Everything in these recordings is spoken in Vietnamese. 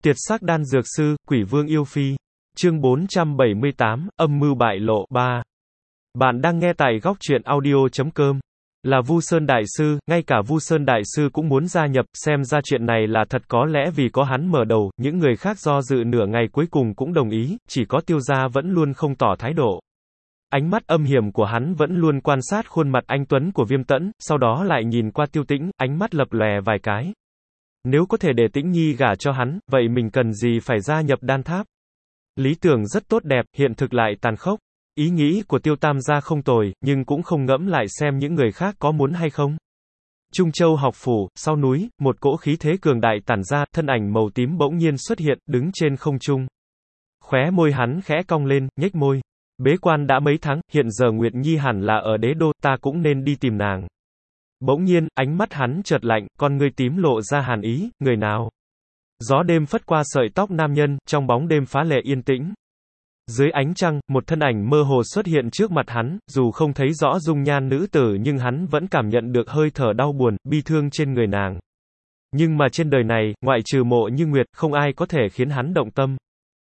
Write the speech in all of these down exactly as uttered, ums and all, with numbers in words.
Tiệt sắc đan dược sư, quỷ vương yêu phi. Chương bốn trăm bảy mươi tám, âm mưu bại lộ, ba. Bạn đang nghe tại góc truyện audio chấm com. Là Vu Sơn Đại Sư, ngay cả Vu Sơn Đại Sư cũng muốn gia nhập, xem ra chuyện này là thật có lẽ vì có hắn mở đầu, những người khác do dự nửa ngày cuối cùng cũng đồng ý, chỉ có Tiêu Gia vẫn luôn không tỏ thái độ. Ánh mắt âm hiểm của hắn vẫn luôn quan sát khuôn mặt anh tuấn của Viêm Tẫn, sau đó lại nhìn qua Tiêu Tĩnh, ánh mắt lập lòe vài cái. Nếu có thể để Tĩnh Nhi gả cho hắn, vậy mình cần gì phải gia nhập đan tháp? Lý tưởng rất tốt đẹp, hiện thực lại tàn khốc. Ý nghĩ của Tiêu Tam gia không tồi, nhưng cũng không ngẫm lại xem những người khác có muốn hay không. Trung Châu học phủ, sau núi, một cỗ khí thế cường đại tản ra, thân ảnh màu tím bỗng nhiên xuất hiện, đứng trên không trung. Khóe môi hắn khẽ cong lên, nhếch môi. Bế quan đã mấy tháng, hiện giờ Nguyệt Nhi hẳn là ở đế đô, ta cũng nên đi tìm nàng. Bỗng nhiên, ánh mắt hắn chợt lạnh, con ngươi tím lộ ra hàn ý, người nào? Gió đêm phất qua sợi tóc nam nhân, trong bóng đêm phá lệ yên tĩnh. Dưới ánh trăng, một thân ảnh mơ hồ xuất hiện trước mặt hắn, dù không thấy rõ dung nhan nữ tử nhưng hắn vẫn cảm nhận được hơi thở đau buồn, bi thương trên người nàng. Nhưng mà trên đời này, ngoại trừ Mộ Như Nguyệt, không ai có thể khiến hắn động tâm.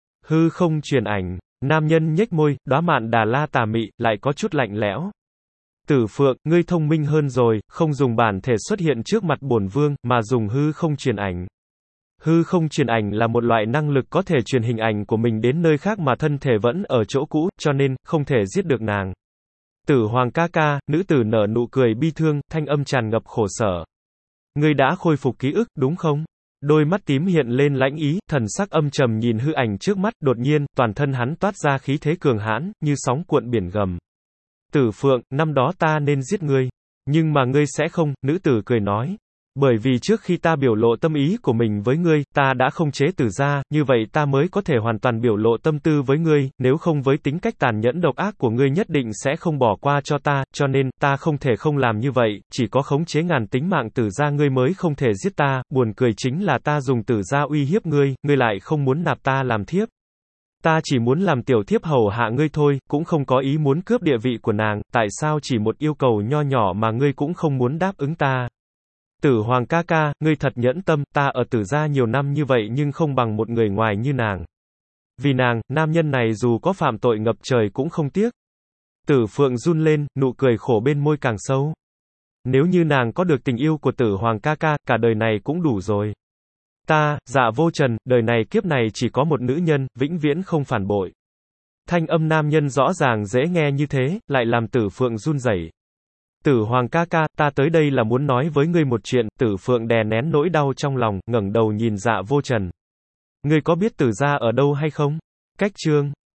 Hư không truyền ảnh, nam nhân nhếch môi, đóa mạn đà la tà mị, lại có chút lạnh lẽo. Tử Phượng, ngươi thông minh hơn rồi, không dùng bản thể xuất hiện trước mặt bổn vương, mà dùng hư không truyền ảnh. Hư không truyền ảnh là một loại năng lực có thể truyền hình ảnh của mình đến nơi khác mà thân thể vẫn ở chỗ cũ, cho nên, không thể giết được nàng. Tử Hoàng ca ca, nữ tử nở nụ cười bi thương, thanh âm tràn ngập khổ sở. Ngươi đã khôi phục ký ức, đúng không? Đôi mắt tím hiện lên lãnh ý, thần sắc âm trầm nhìn hư ảnh trước mắt, đột nhiên, toàn thân hắn toát ra khí thế cường hãn, như sóng cuộn biển gầm. Tử Phượng, năm đó ta nên giết ngươi. Nhưng mà ngươi sẽ không, nữ tử cười nói. Bởi vì trước khi ta biểu lộ tâm ý của mình với ngươi, ta đã không chế Tử gia, như vậy ta mới có thể hoàn toàn biểu lộ tâm tư với ngươi, nếu không với tính cách tàn nhẫn độc ác của ngươi nhất định sẽ không bỏ qua cho ta, cho nên, ta không thể không làm như vậy, chỉ có khống chế ngàn tính mạng Tử gia ngươi mới không thể giết ta, buồn cười chính là ta dùng Tử gia uy hiếp ngươi, ngươi lại không muốn nạp ta làm thiếp. Ta chỉ muốn làm tiểu thiếp hầu hạ ngươi thôi, cũng không có ý muốn cướp địa vị của nàng, tại sao chỉ một yêu cầu nho nhỏ mà ngươi cũng không muốn đáp ứng ta? Tử Hoàng ca ca, ngươi thật nhẫn tâm, ta ở Tử gia nhiều năm như vậy nhưng không bằng một người ngoài như nàng. Vì nàng, nam nhân này dù có phạm tội ngập trời cũng không tiếc. Tử Phượng run lên, nụ cười khổ bên môi càng sâu. Nếu như nàng có được tình yêu của Tử Hoàng ca ca, cả đời này cũng đủ rồi. Ta, Dạ Vô Trần, đời này kiếp này chỉ có một nữ nhân, vĩnh viễn không phản bội. Thanh âm nam nhân rõ ràng dễ nghe như thế, lại làm Tử Phượng run rẩy. Tử Hoàng ca ca, ta tới đây là muốn nói với ngươi một chuyện. Tử Phượng đè nén nỗi đau trong lòng, ngẩng đầu nhìn Dạ Vô Trần. Ngươi có biết Tử gia ở đâu hay không? Cách chương.